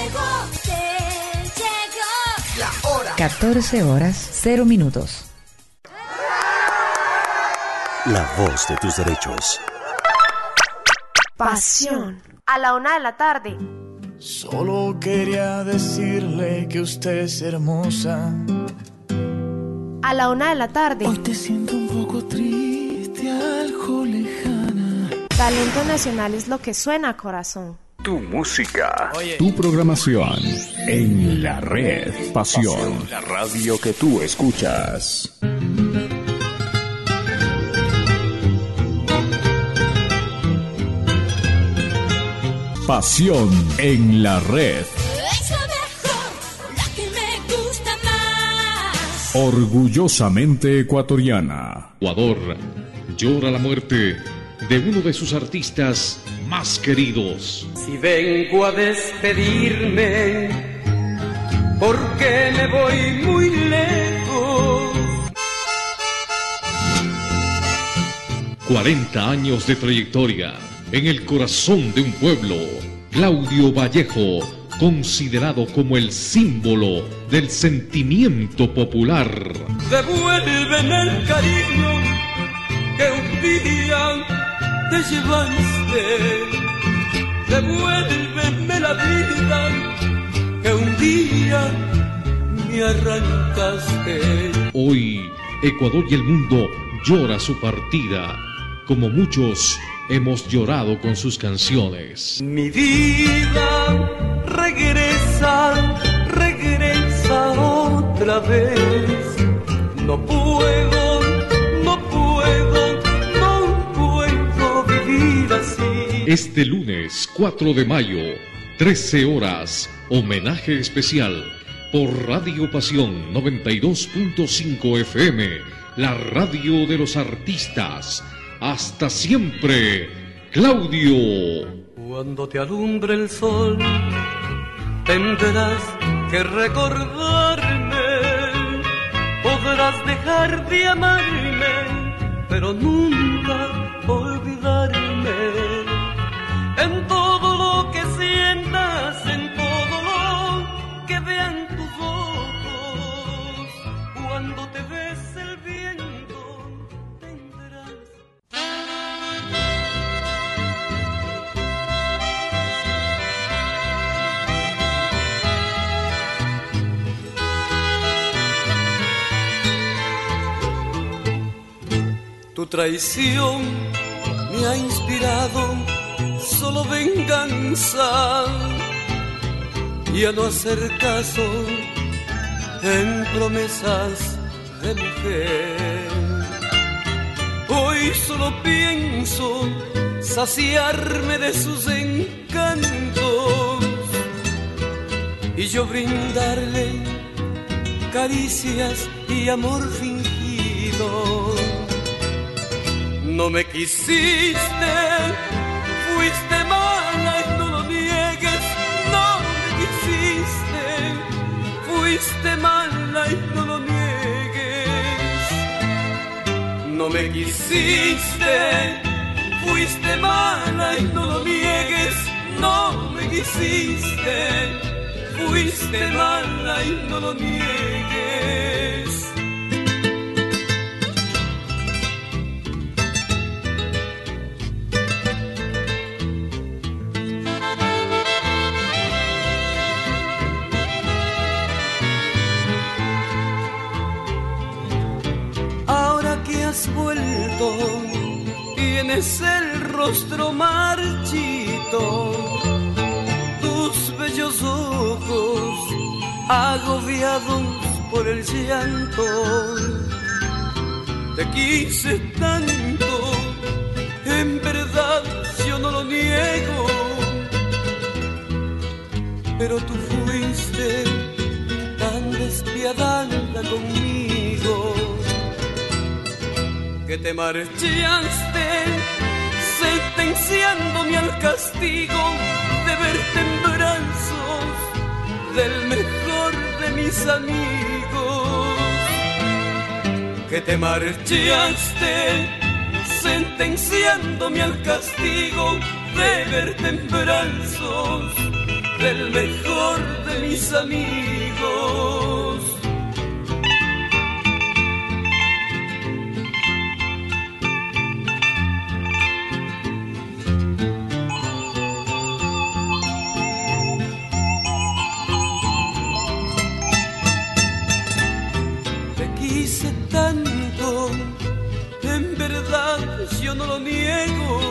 La hora. 14:00. La voz de tus derechos. Pasión. A la 1:00 p.m. Solo quería decirle que usted es hermosa. A la 1:00 p.m. Hoy te siento un poco triste, algo lejana. Talento nacional es lo que suena, corazón. Tu música. Oye. Tu programación en la red Pasión. La radio que tú escuchas. Pasión en la red. Es lo mejor, la que me gusta más. Orgullosamente ecuatoriana. Ecuador llora la muerte de uno de sus artistas más queridos. Si vengo a despedirme, porque me voy muy lejos. 40 años de trayectoria en el corazón de un pueblo. Claudio Vallejo, considerado como el símbolo del sentimiento popular. Devuélveme el cariño que un día te llevaste. Devuélveme la vida que un día me arrancaste. Hoy, Ecuador y el mundo llora su partida, como muchos hemos llorado con sus canciones. Mi vida regresa otra vez. No puedo vivir así. Este lunes 4 de mayo, 13 horas, homenaje especial por Radio Pasión 92.5 FM, la radio de los artistas. Hasta siempre, Claudio. Cuando te alumbre el sol, tendrás que recordarme. Podrás dejar de amarme, pero nunca olvidarme. En todo lo que sientas, en todo lo que vean tus ojos, cuando te bese el viento, tendrás. Tu traición me ha inspirado solo venganza y a no hacer caso en promesas de mujer. Hoy solo pienso saciarme de sus encantos y yo brindarle caricias y amor fingido. No me quisiste, fuiste mala y no lo niegues. No me quisiste, fuiste mala y no lo niegues. No me quisiste, fuiste mala y no lo niegues. No me quisiste, fuiste mala y no lo niegues. Has vuelto, tienes el rostro marchito, tus bellos ojos agobiados por el llanto. Te quise tanto, en verdad yo no lo niego, pero tú fuiste tan despiadada conmigo que te marchaste, sentenciándome al castigo de verte en brazos del mejor de mis amigos. Que te marchaste, sentenciándome al castigo de verte en brazos del mejor de mis amigos. Te quise tanto, en verdad yo no lo niego,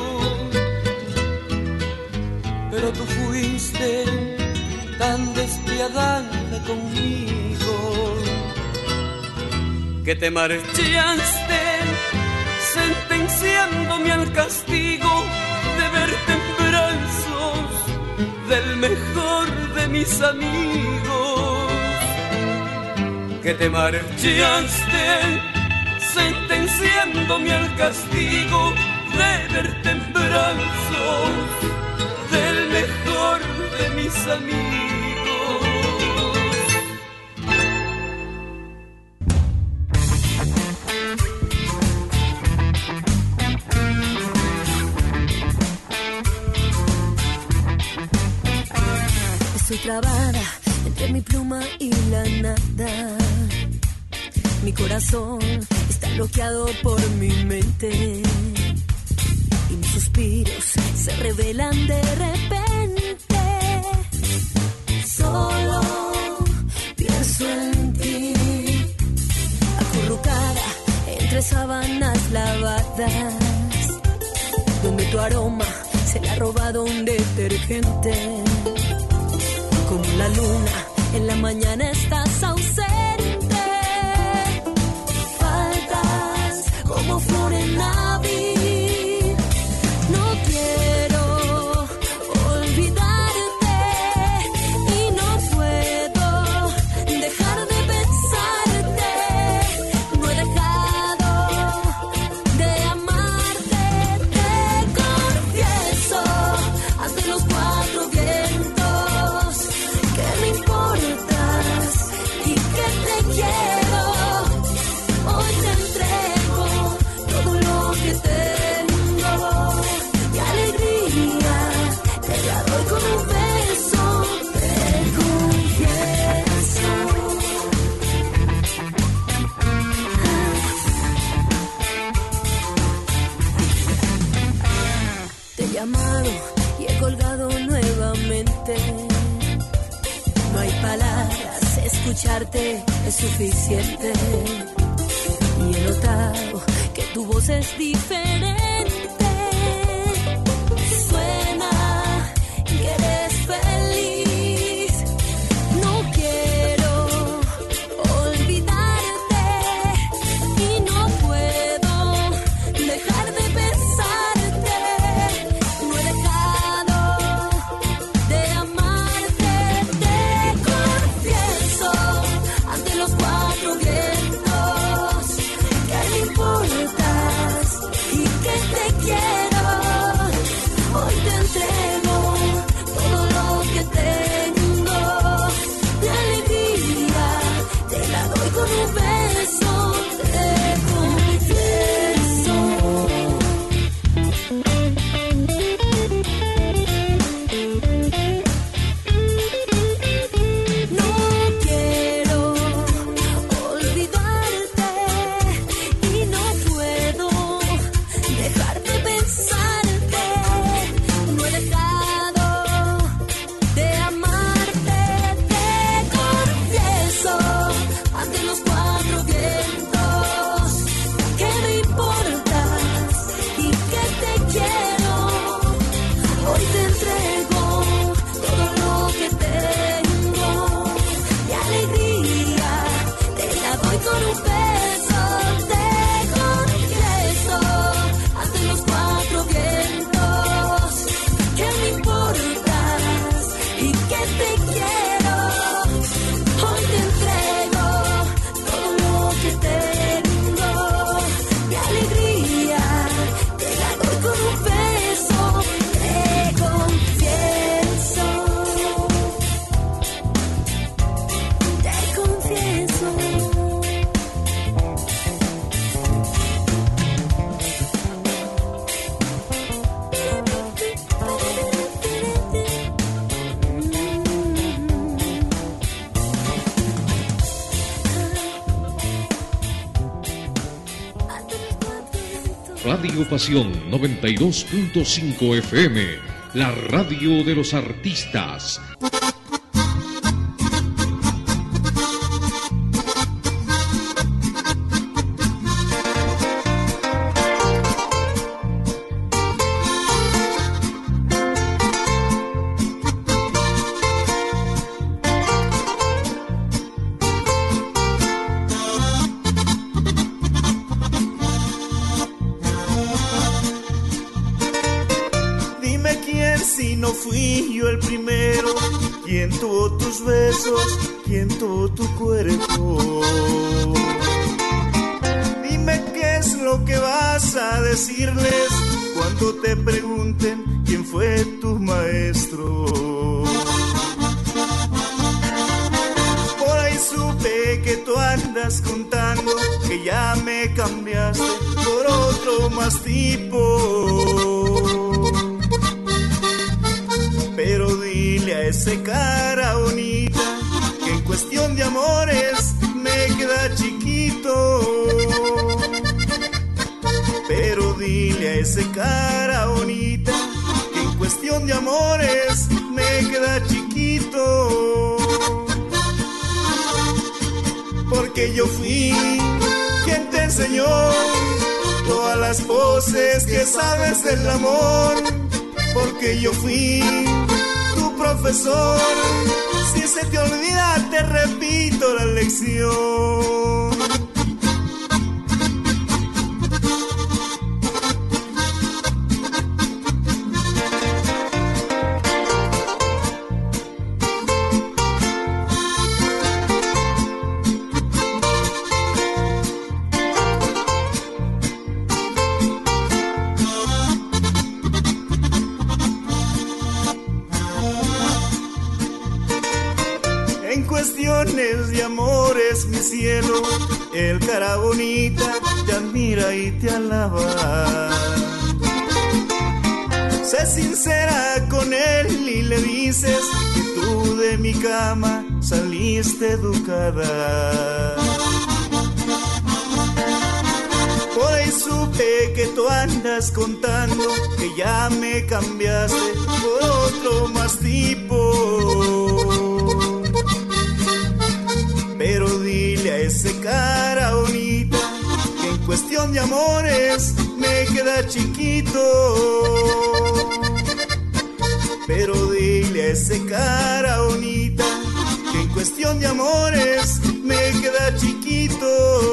pero tú fuiste tan despiadada conmigo que te marchaste sentenciándome al castigo de verte en brazos del mejor de mis amigos. Que te marchaste sentenciándome al castigo de verte en brazos del mejor de mis amigos. Estoy trabada entre mi pluma y la nada. Mi corazón está bloqueado por mi mente y mis suspiros se revelan de repente. Solo pienso en ti, acurrucada entre sábanas lavadas, donde tu aroma se le ha robado un detergente. Como la luna en la mañana estás ausente, faltas como flor en abril. No quiero olvidarte y no puedo dejar de pensarte. No he dejado de amarte, te confieso ante los cuatro vientos que me importas y que te quiero. Hoy te entrego todo lo que tengo, mi alegría te la doy con un beso, te confieso. Te he llamado y he colgado nuevamente. No hay palabras, escucharte es suficiente. Y he notado que tu voz es diferente. Suena y eres feliz. No quiero olvidarte y no puedo dejar de pensarte. No he dejado de amarte, te confieso ante los cuatro vientos que me importas y que te quiero. Radio Pasión 92.5 FM, la radio de los artistas. ¿Quién tuvo tu cuerpo? Dime qué es lo que vas a decirles cuando te pregunten quién fue tu maestro. Por ahí supe que tú andas contando que ya me cambiaste por otro más tipo. Pero dile a ese cara bonita que en cuestión de amores me queda chiquito. Pero dile a ese cara bonita que en cuestión de amores me queda chiquito. Porque yo fui quien te enseñó todas las poses que sabes del amor. Porque yo fui tu profesor. Si se te olvida te repito la lección. De amores, mi cielo, el cara bonita te admira y te alaba. Sé sincera con él y le dices que tú de mi cama saliste educada. Por ahí supe que tú andas contando que ya me cambiaste por otro más tipo. Pero dile a ese cara bonita que en cuestión de amores me queda chiquito. Pero dile a ese cara bonita que en cuestión de amores me queda chiquito.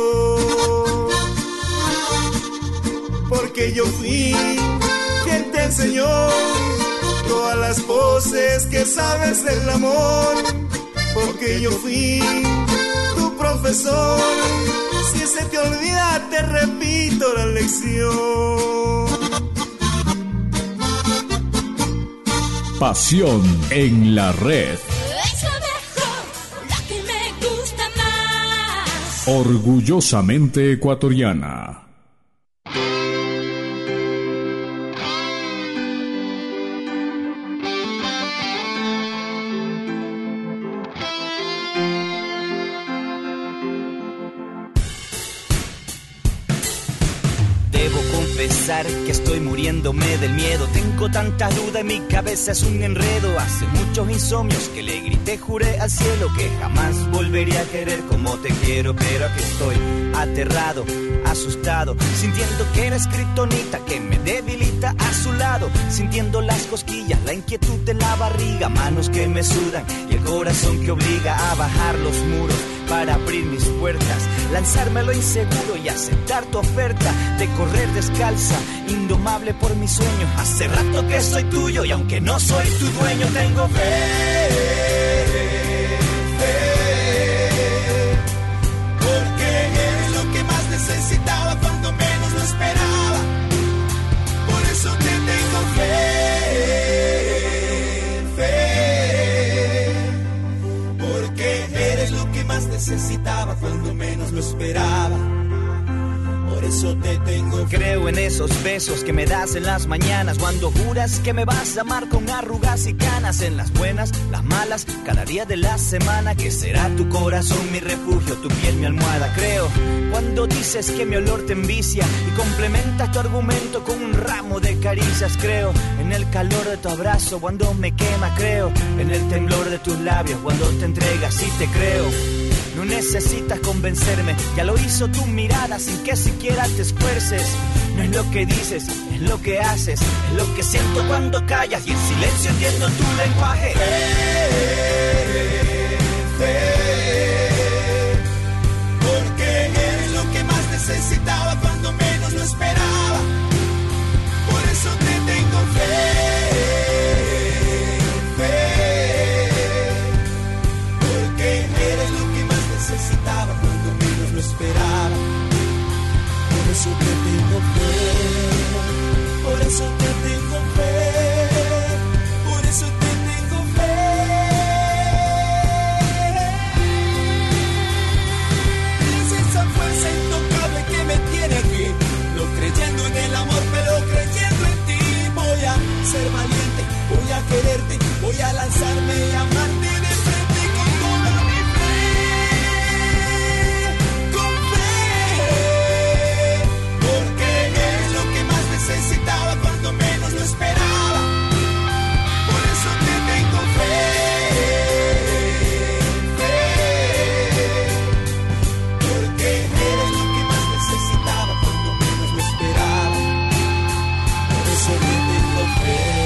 Porque yo fui quien te enseñó todas las poses que sabes del amor. Porque yo fui tu profesor. Si se te olvida te repito la lección. Pasión en la red. Es la mejor, la que me gusta más. Orgullosamente ecuatoriana. Que estoy muriéndome del miedo. Tengo tanta duda en mi cabeza, es un enredo. Hace muchos insomnios que le grité, juré al cielo que jamás volvería a querer como te quiero. Pero aquí estoy, aterrado, asustado, sintiendo que eres kriptonita que me debilita a su lado. Sintiendo las cosquillas, la inquietud de la barriga, manos que me sudan y el corazón que obliga a bajar los muros para abrir mis puertas, lanzarme a lo inseguro y aceptar tu oferta de correr descalza, indomable por mis sueños. Hace rato que soy tuyo y aunque no soy tu dueño, tengo fe, porque eres lo que más necesitaba cuando menos lo esperaba. Por eso te tengo fe, porque eres lo que más necesitaba cuando menos lo esperaba. Por eso te tengo. Creo en esos besos que me das en las mañanas, cuando juras que me vas a amar con arrugas y canas, en las buenas, las malas, cada día de la semana, que será tu corazón mi refugio, tu piel mi almohada. Creo cuando dices que mi olor te envicia y complementas tu argumento con un ramo de caricias. Creo en el calor de tu abrazo cuando me quema. Creo en el temblor de tus labios cuando te entregas y te creo. No necesitas convencerme, ya lo hizo tu mirada sin que siquiera te esfuerces. No es lo que dices, es lo que haces, es lo que siento cuando callas y en silencio entiendo tu lenguaje. Porque eres lo que más necesitaba cuando menos lo esperaba. Por eso te tengo fe. Necesitaba cuando menos lo esperaba. Por eso te tengo fe. Por eso te tengo fe. Por eso te tengo fe. Es esa fuerza intocable que me tiene aquí, no creyendo en el amor pero creyendo en ti. Voy a ser valiente, voy a quererte, voy a lanzarme y amarte de frente con toda mi necesitaba cuando menos lo esperaba. Por eso te tengo fe, porque eres lo que más necesitaba cuando menos lo esperaba. Por eso te tengo fe.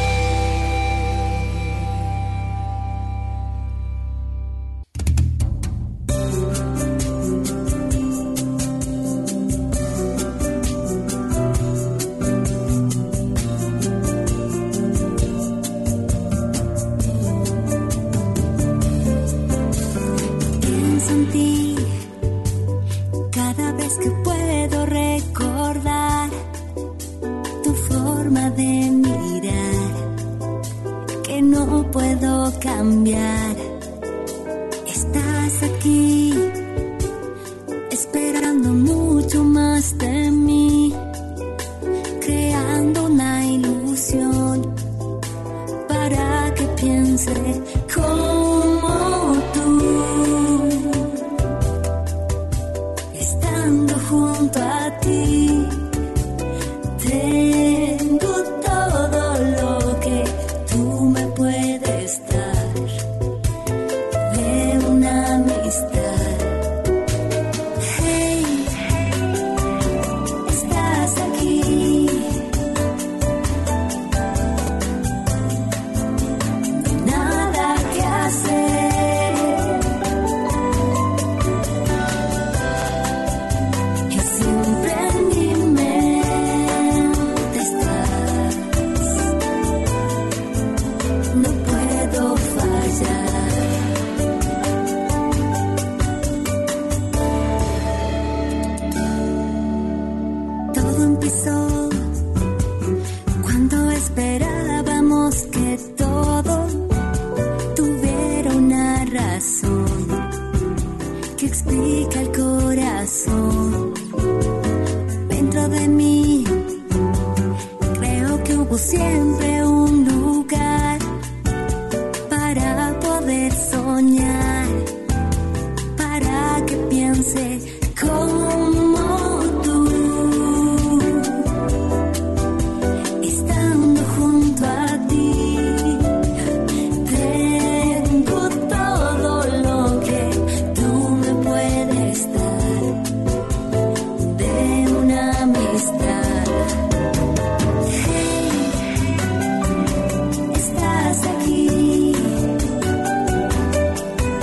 Cambiar, estás aquí esperando mucho más de mí, creando una ilusión para que piense como tú, estando junto a ti. Tengo todo lo que tú me puedes dar, de una amistad. Hey, estás aquí. No hay nada que hacer. Y siempre en mi mente estás. No puedo fallar. Todo empezó cuando esperábamos que todo tuviera una razón que explica el corazón. Dentro de mí creo que hubo siempre un lugar para poder soñar, para que piense como tú, estando junto a ti. Tengo todo lo que tú me puedes dar, de una amistad. Hey, estás aquí.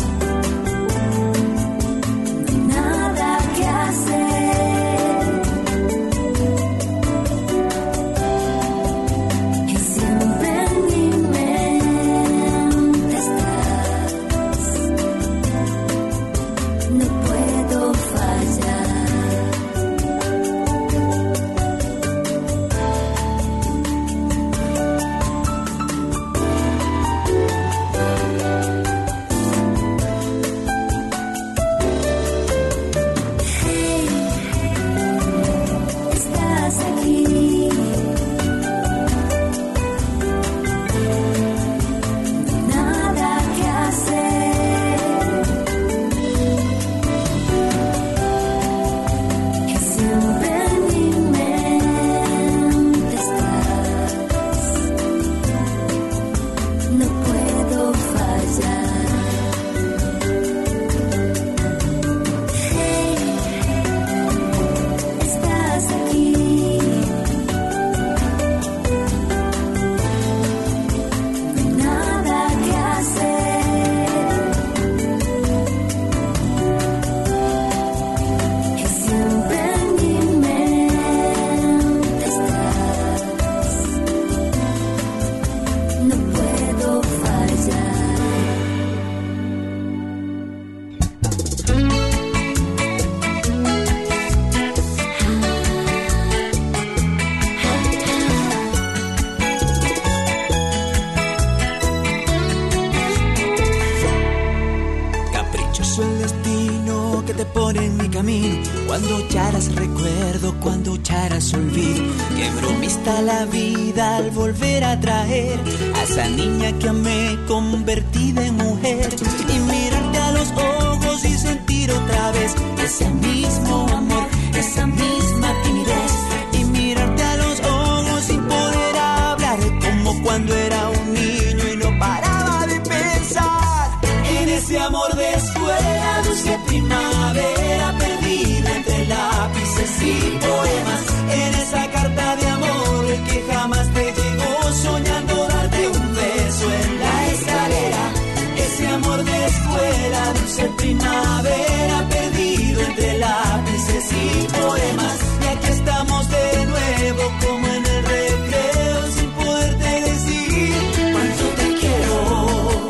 te pone en mi camino, cuando llaras recuerdo, cuando llaras olvido. Qué bromista la vida al volver a traer a esa niña que amé convertida en mujer, y mirarte a los ojos y sentir otra vez ese mismo amor, esa misma timidez, y mirarte a los ojos sin poder hablar, como cuando era un niño y no paraba de pensar en ese amor de escuela, dulce primavera perdida entre lápices y poemas, en esa carta de amor que jamás te llegó, soñando darte un beso en la escalera. Ese amor de escuela, dulce primavera perdido entre lápices y poemas, y aquí estamos de nuevo como en el recreo, sin poderte decir cuánto te quiero.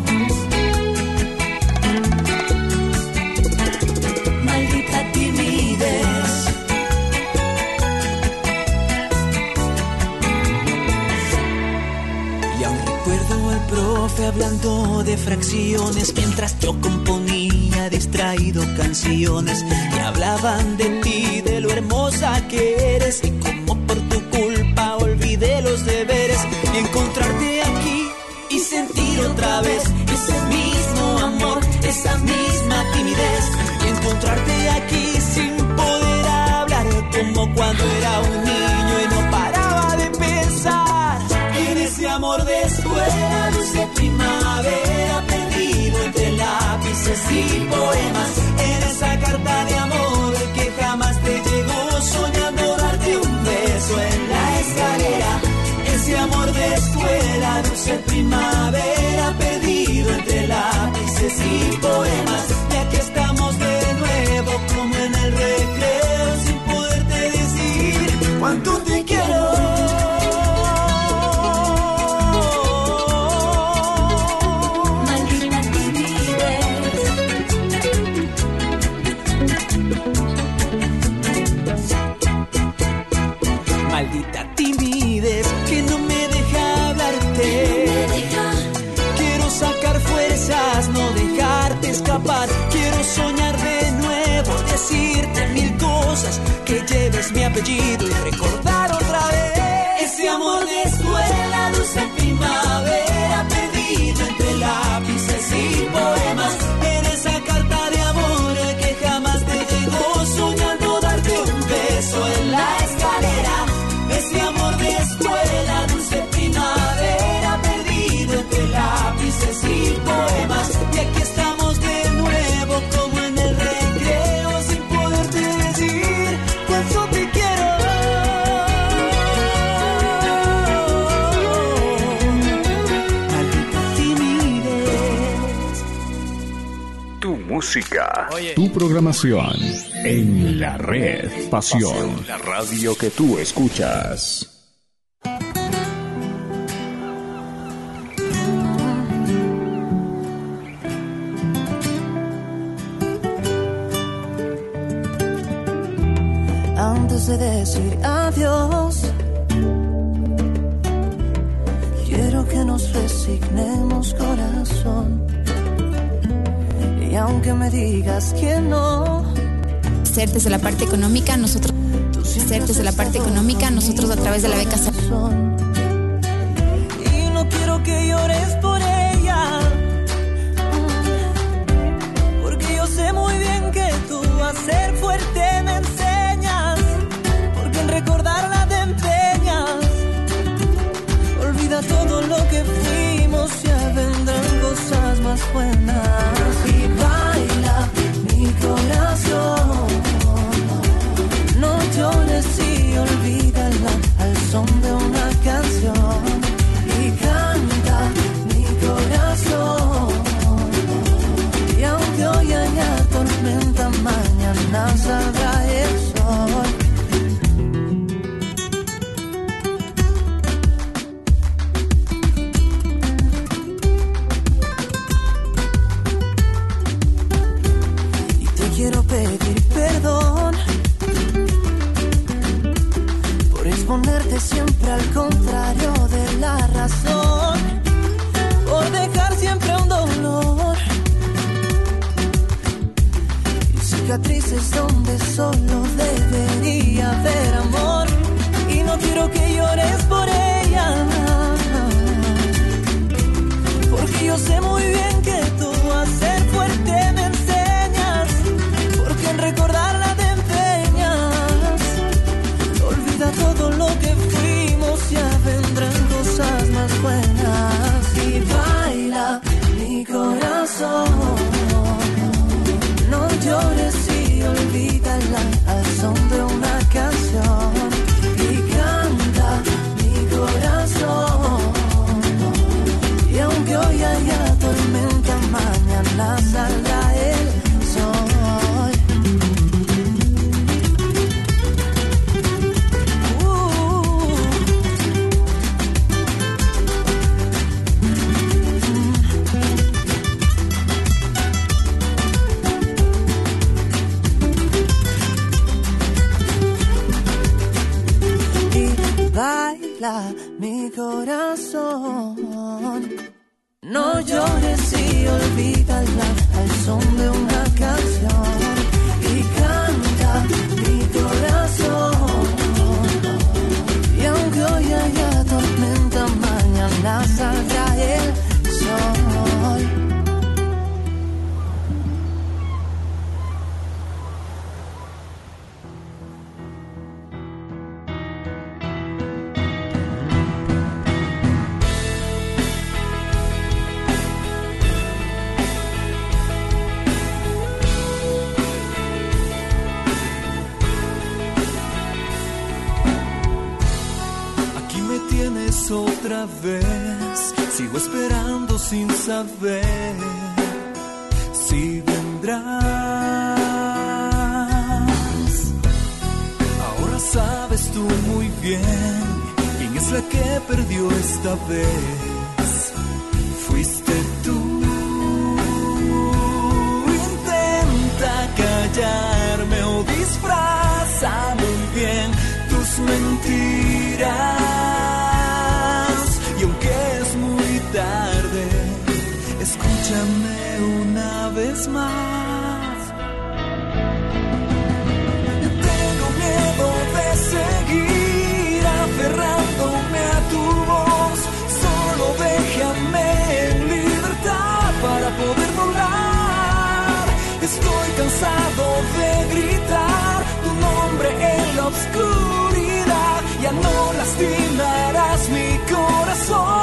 Maldita timidez. Y aún recuerdo al profe hablando de fracciones mientras yo componía distraído canciones, y hablaban de ti, de lo hermosa que eres, y como por tu culpa olvidé los deberes, y encontrarte aquí y sentir otra vez ese mismo amor, esa misma timidez, y encontrarte aquí sin poder hablar, como cuando era un niño y no paraba de pensar en ese amor de escuela, dulce primavera perdido entre lápices y poemas, en esa carta de amor que jamás te llegó, soñando darte un beso en la escalera. Ese amor de escuela, dulce primavera perdido entre lápices y poemas, y aquí estamos de nuevo como en el recreo, sin poderte decir cuánto te quiero. Maldita timidez que no me deja hablarte. Quiero sacar fuerzas, no dejarte escapar. Quiero soñar de nuevo, decirte mil cosas, que lleves mi apellido y recordar otra vez ese amor de escuela, dulce primavera perdido entre lápices y poemas, en esa carta de amor que jamás te llegó, soñando darte un beso en la escalera. Ese amor de escuela, dulce primavera perdido entre lápices y poemas, y aquí estamos de nuevo como en el recreo, sin poderte decir cuánto te quiero. Maldita timidez. Tu música. Tu programación en la red Pasión. La radio que tú escuchas. Antes de decir adiós, quiero que nos resignemos, corazón. Y aunque me digas que no, ser desde la parte económica, nosotros a través de la beca. Y no quiero que llores por ella, porque yo sé muy bien que tú a ser fuerte me enseñas, porque en recordarla te empeñas. Olvida todo lo que fuimos, ya vendrán cosas más buenas. Y baila mi corazón, no llores y olvídala al son de una canción. Y canta mi corazón. cicatrices donde solo debería haber amor. Y no quiero que llores por ella, porque yo sé muy bien que tú a ser fuerte me enseñas, porque en recordarla te empeñas. Olvida todo lo que fuimos, ya vendrán cosas más buenas. Y baila mi corazón, no llores y olvídala al son de una canción. Y canta mi corazón, y aunque hoy haya tormenta, mañana saldrá el sol. Baila mi corazón, no llores y olvídala al son de una canción. Y canta mi corazón, y aunque hoy haya tormenta, mañana saldrá el sol. Otra vez, sigo esperando sin saber si vendrás. Ahora sabes tú muy bien quién es la que perdió esta vez. Fuiste tú. Intenta callarme o disfraza muy bien tus mentiras. Tarde, escúchame una vez más. Tengo miedo de seguir aferrándome a tu voz. Solo déjame en libertad para poder volar. Estoy cansado de gritar tu nombre en la oscuridad. Ya no lastimarás mi corazón.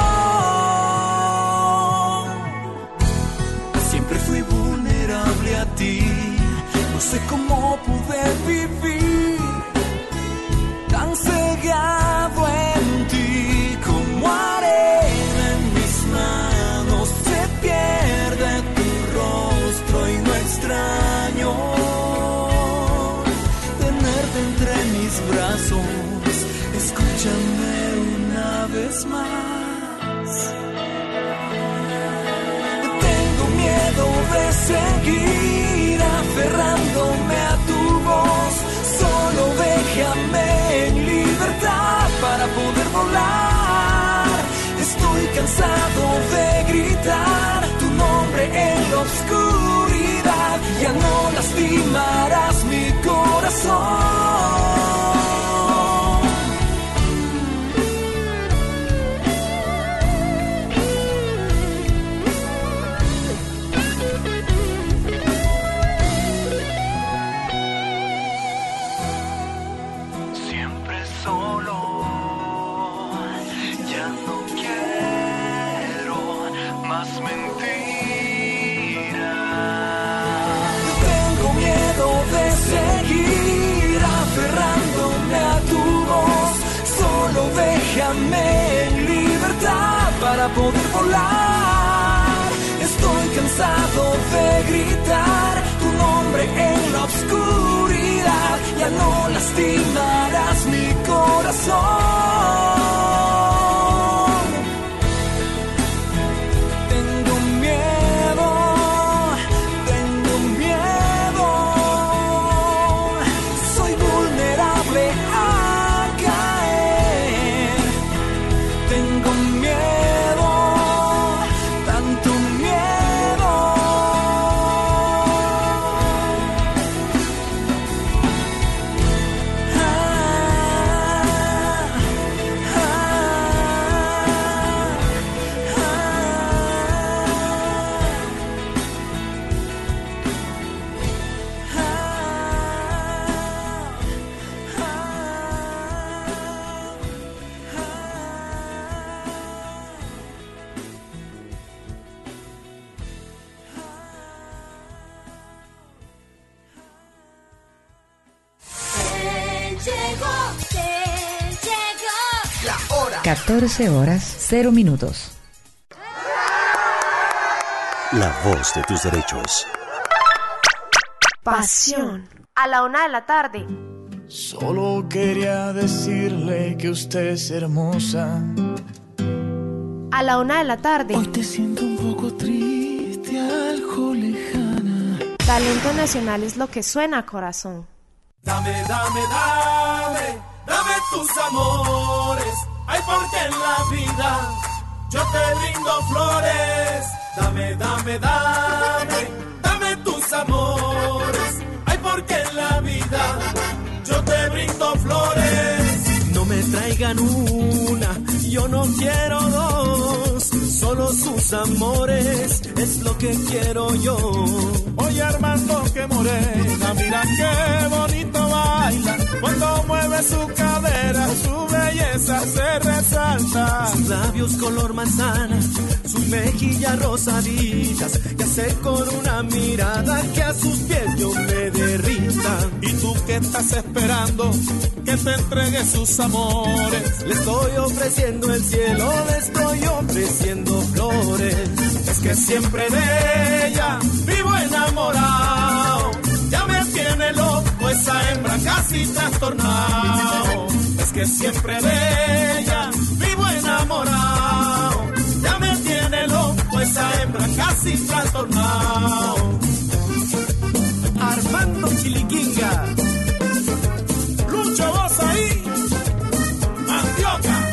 Fui vulnerable a ti, no sé cómo pude vivir tan cegado en ti. Como arena en mis manos se pierde tu rostro y no extraño tenerte entre mis brazos. Escúchame una vez más. De seguir aferrándome a tu voz. Solo déjame en libertad para poder volar. Estoy cansado de gritar tu nombre en la oscuridad. Ya no lastimarás mi corazón. Déjame en libertad para poder volar. Estoy cansado de gritar tu nombre en la oscuridad. Ya no lastimarás mi corazón. Tengo miedo, soy vulnerable a caer. Tengo miedo, 14:00. La voz de tus derechos. Pasión. A la 1:00 p.m. Solo quería decirle que usted es hermosa. A la 1:00 p.m. Hoy te siento un poco triste, algo lejana. Talento nacional es lo que suena, corazón. Dame, dame, dame, dame tus amores. Ay, porque en la vida yo te brindo flores. Dame, dame, dame, dame tus amores. Ay, porque en la vida yo te brindo flores. No me traigan una, yo no quiero dos. Solo sus amores es lo que quiero yo. Oye, Armando, qué morena, mira qué bonito baila. Cuando mueve su cadera, su belleza se resalta. Sus labios color manzana, sus mejillas rosaditas, que hace con una mirada que a sus pies yo me derrita. ¿Y tú qué estás esperando? Que te entregue sus amores. Le estoy ofreciendo el cielo, le estoy ofreciendo flores. Es que siempre de ella vivo enamorado. Ya me tiene loco esa hembra casi trastornado. Es que siempre de ella vivo enamorado. Ya me tiene loco esa hembra casi trastornado. Armando Chiliquinga, Lucho, vos ahí, Mandioca.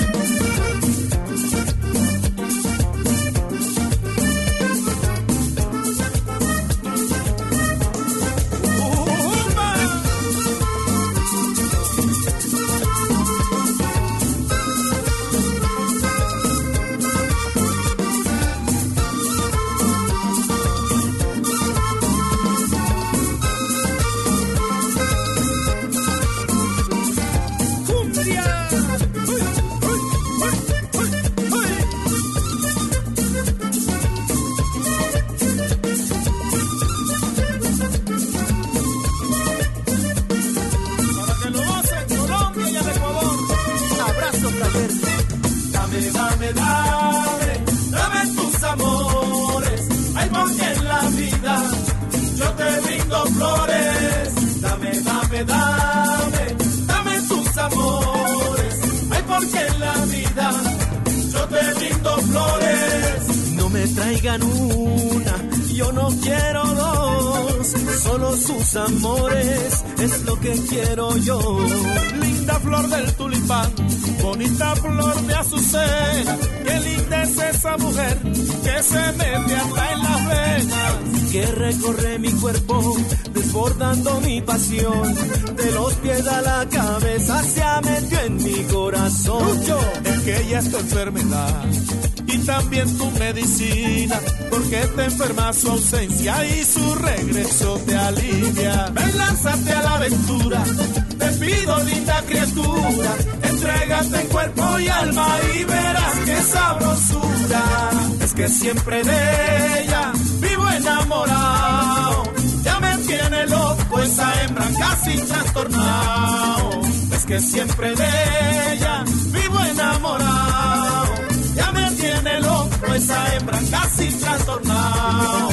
Dame tus amores, ay, porque en la vida yo te brindo flores. No me traigan una, yo no quiero dos, solo sus amores es lo que quiero yo. Linda flor del tulipán, bonita flor de azucena, qué linda es esa mujer que se mete hasta en las venas, que recorre mi cuerpo desbordando mi pasión, de los pies a la cabeza se ha metido en mi corazón. Lucho, es que ella es tu enfermedad y también tu medicina, porque te enferma su ausencia y su regreso te alivia. Ven, lánzate a la aventura, te pido, linda criatura, entrégate en cuerpo y alma y verás qué sabrosura. Es que siempre de ella vivo enamorado, ya me tiene loco esa hembra casi trastornado. Es que siempre de ella vivo enamorado, ya me tiene loco esa hembra casi trastornado.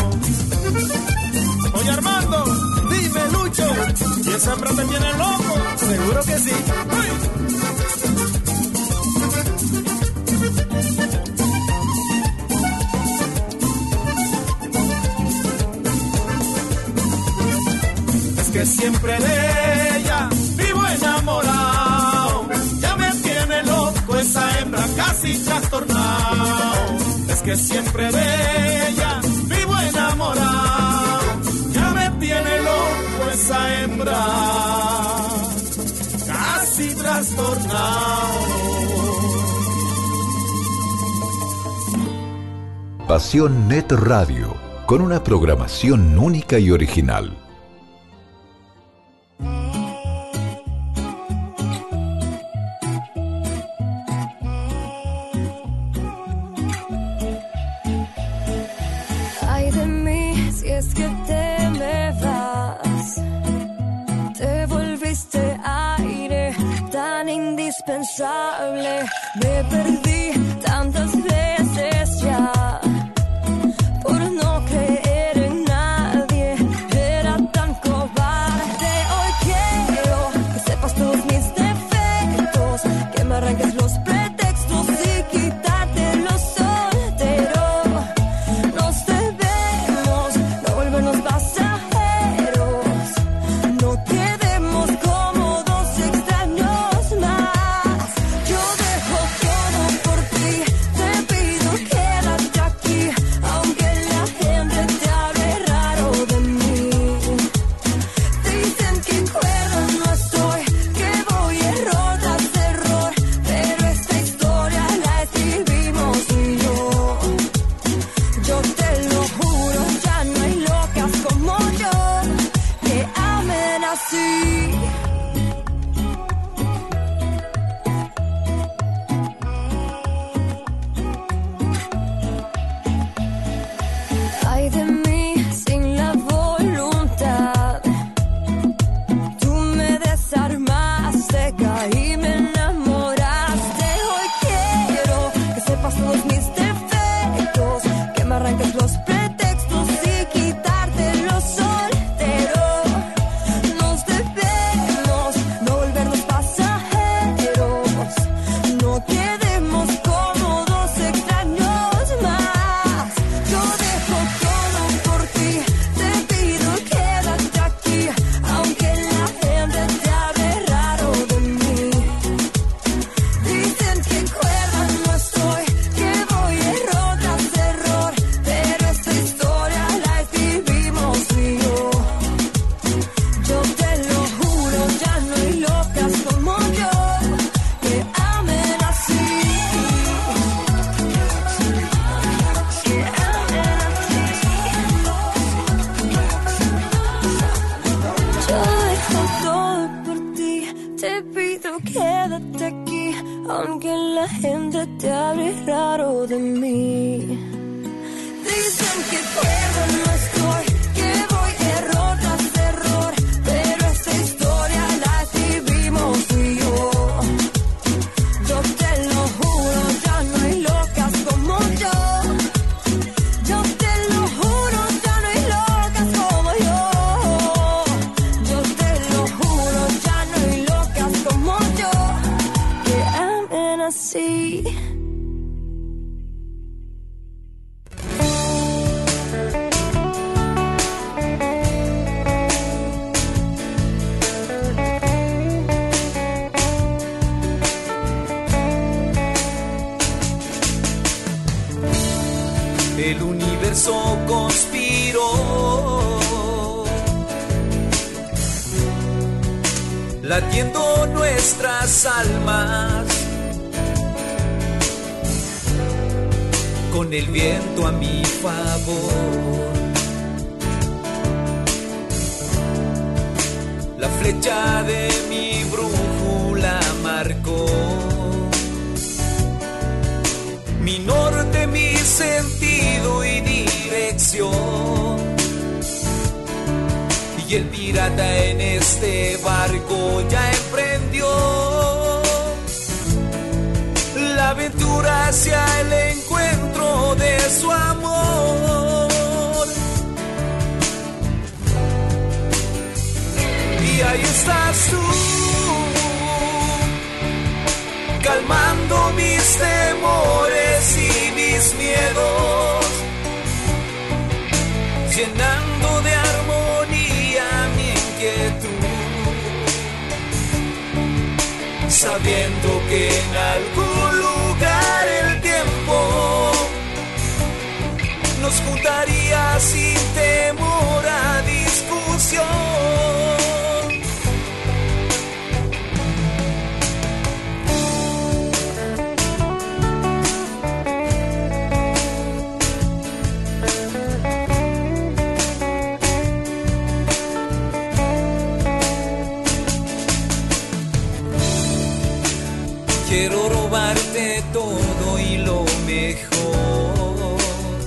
Oye, Armando, dime, Lucho, ¿y esa hembra te tiene loco? Seguro que sí. ¡Ay! Es que siempre de ella vivo enamorado, ya me tiene loco esa hembra casi trastornado. Es que siempre de ella vivo enamorado, ya me tiene loco esa hembra casi trastornado. Pasión Net Radio, con una programación única y original. Ay de mí, si es que te me vas, te volviste aire tan indispensable. Me te perdí tantas veces ya por no creer en nadie, era tan cobarde. Hoy quiero que sepas todos mis defectos, que me arranques los pretextos y quitártelos soltero. Nos debemos no volvernos pasajeros, no quedemos como dos extraños más. Yo dejo todo por ti, te pido quédate aquí, aunque la gente te hable raro de mí. Dicen que cuerda no estoy, que voy error tras error, pero esta historia la escribimos tú y yo. Yo te lo juro, ya no hay locas como yo que amen así. Ay de mí sin la voluntad, tú me desarmaste, caí, me enamoraste. Hoy quiero que sepas todos mis defectos, que me arranques los pretextos y quitártelos soltero. Nos debemos no volvernos pasajeros, no quedemos como dos extraños más. Yo dejo todo por ti, te pido quédate aquí, aunque la gente te hable raro de mí. Dicen que cuerda no estoy, que voy error tras error, pero esta historia la escribimos tú y yo. Yo te lo juro, ya no hay locas como yo que amen así. Que amen así. Yo dejo todo por ti, te pido quédate aquí, aunque la gente te hable raro de mí. Dicen que cuerda no estoy, que voy error tras error, pero esta historia la escribimos tú y yo. Yo te lo juro, ya no hay locas como yo. Yo te lo juro, ya no hay locas como yo. Yo te lo juro, ya no hay locas como yo que amen así. El universo conspiró, latiendo nuestras almas, con el viento a mi favor. La flecha de mi brújula marcó mi norte, mi sentido y dirección. Y el pirata en este barco ya emprendió la aventura hacia el encuentro de su amor. Y ahí estás tú, calmando mis temores y mis miedos, llenando de armonía mi inquietud, sabiendo que en algún lugar el tiempo nos juntaría sin temor a discusión. Quiero robarte todo y lo mejor,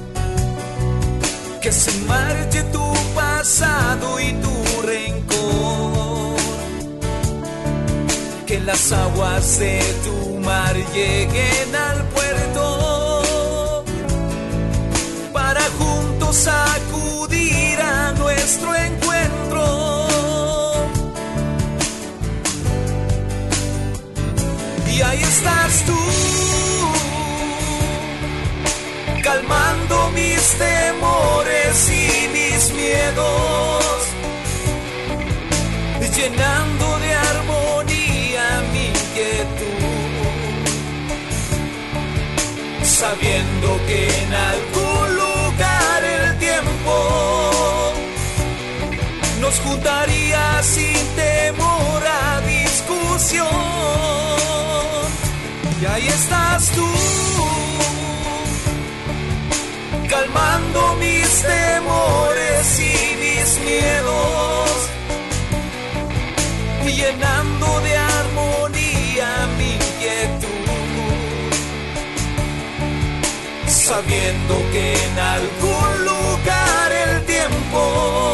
que se marche tu pasado y tu rencor, que las aguas de tu mar lleguen al puerto para juntos acudir a nuestro encuentro. Y ahí estás tú, calmando mis temores y mis miedos, llenando de armonía mi inquietud, sabiendo que en algún lugar el tiempo nos juntaría sin temor a discusión. Y ahí estás tú, calmando mis temores y mis miedos, llenando de armonía mi inquietud, sabiendo que en algún lugar el tiempo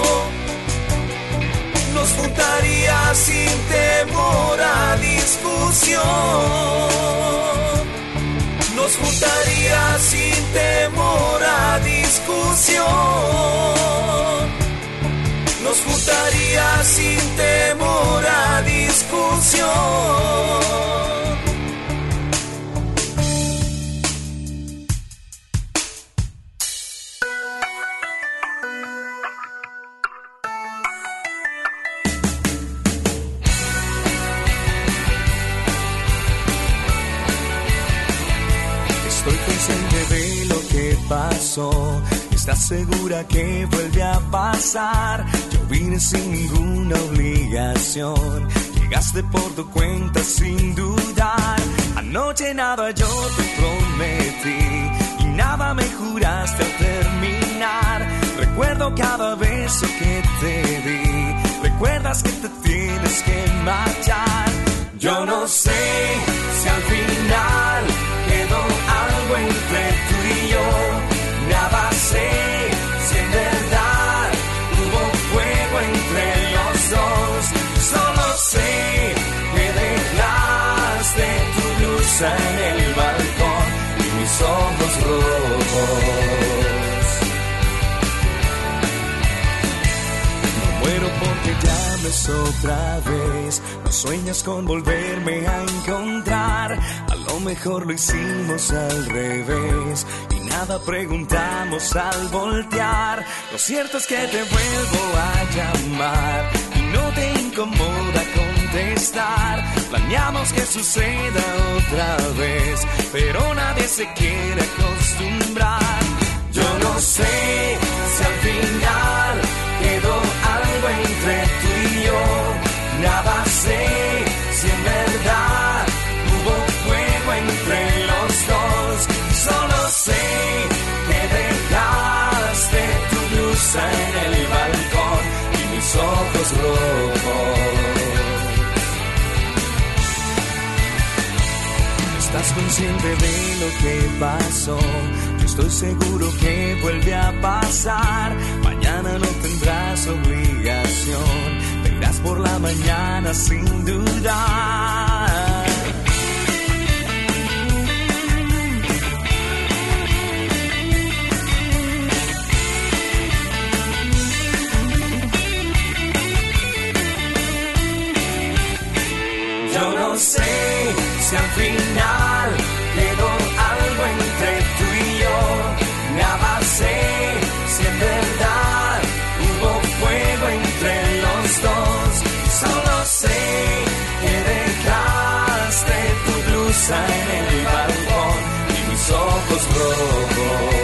nos juntaría sin temor a discusión, nos juntaría sin temor a discusión, nos juntaría sin temor a discusión. Estoy consciente de lo que pasó. ¿Estás segura que vuelve a pasar? Yo vine sin ninguna obligación. Llegaste por tu cuenta sin dudar. Anoche nada yo te prometí y nada me juraste al terminar. Recuerdo cada beso que te di. Recuerdas que te tienes que marchar. Yo no sé si al final quedó algo entre tú y yo. Nada sé si en verdad hubo fuego entre los dos. Solo sé que dejaste tu luz en el balcón y mis ojos rojos. No muero porque llames otra vez. No sueñas con volverme a encontrar. A lo mejor lo hicimos al revés. Nada preguntamos al voltear. Lo cierto es que te vuelvo a llamar y no te incomoda contestar. Planeamos que suceda otra vez, pero nadie se quiere acostumbrar. Yo no sé si al final quedó algo entre tú y yo. Nada sé si en verdad hubo fuego entre los dos. Solo sé que dejaste tu blusa en el balcón y mis ojos rojos. ¿Estás consciente de lo que pasó? Yo estoy seguro que vuelve a pasar. Mañana no tendrás obligación. Te irás por la mañana sin dudar. Yo no sé si al final quedó algo entre tú y yo. Nada sé si en verdad hubo fuego entre los dos. Solo sé que dejaste tu blusa en el balcón y mis ojos rojos.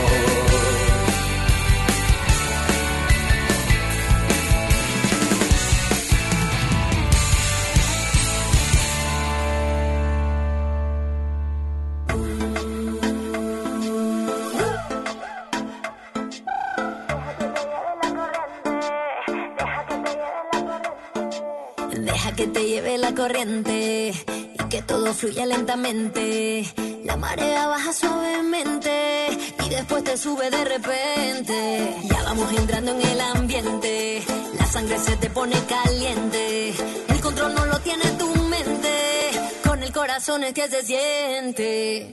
Que te lleve la corriente y que todo fluya lentamente. La marea baja suavemente y después te sube de repente. Ya vamos entrando en el ambiente, la sangre se te pone caliente. El control no lo tiene tu mente, con el el corazón es que se siente.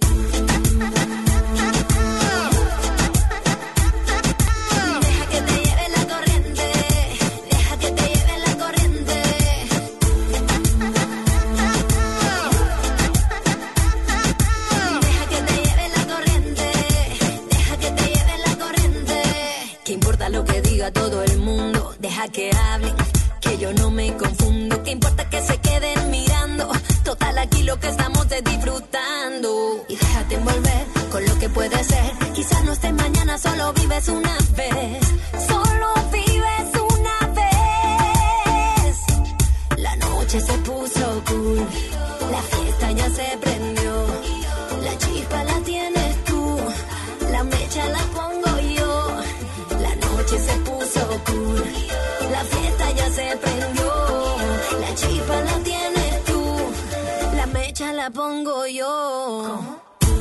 Todo el mundo, deja que hablen, que yo no me confundo, que importa que se queden mirando, total aquí lo que estamos es disfrutando, y déjate envolver con lo que puede ser, quizás no estés mañana, solo vives una vez, solo vives una vez, la noche se puso cool, la fiesta ya se prendió, la chispa la tienes tú, la mecha la pongo yo. Se puso cool, la fiesta ya se prendió, la chispa la tienes tú, la mecha la pongo yo. ¿Cómo?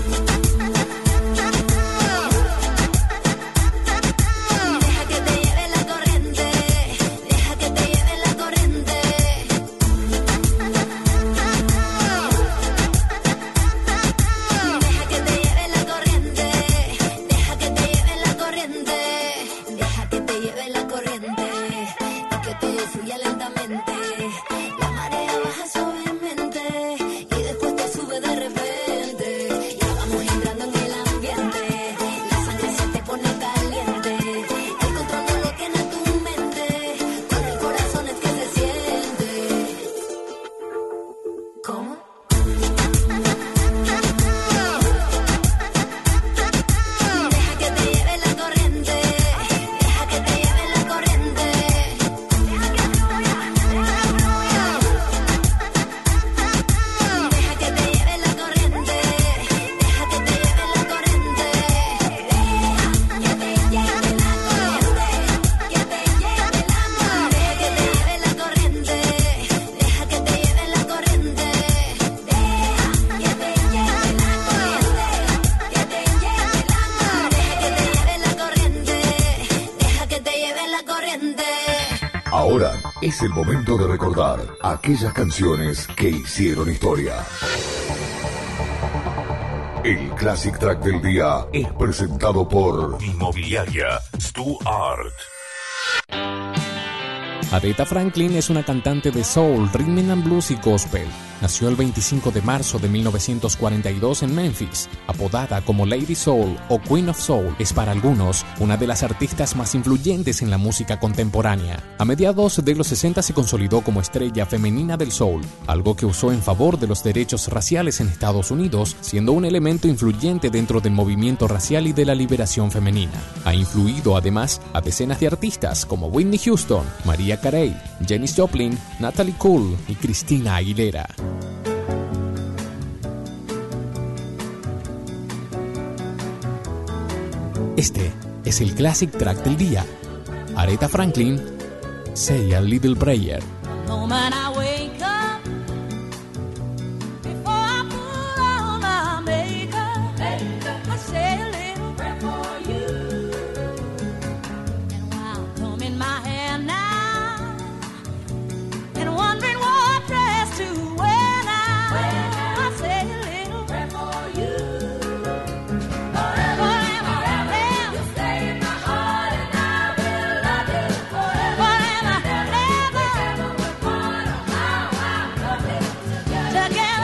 Ahora es el momento de recordar aquellas canciones que hicieron historia. El Classic Track del día es presentado por Inmobiliaria Stuart. Aretha Franklin es una cantante de soul, rhythm and blues y gospel. Nació el 25 de marzo de 1942 en Memphis. Apodada como Lady Soul o Queen of Soul, es para algunos una de las artistas más influyentes en la música contemporánea. A mediados de los 60 se consolidó como estrella femenina del soul, algo que usó en favor de los derechos raciales en Estados Unidos, siendo un elemento influyente dentro del movimiento racial y de la liberación femenina. Ha influido además a decenas de artistas como Whitney Houston, Mariah Carey, Janis Joplin, Natalie Cole y Christina Aguilera. Este es el Classic Track del día. Aretha Franklin, Say a Little Prayer. Together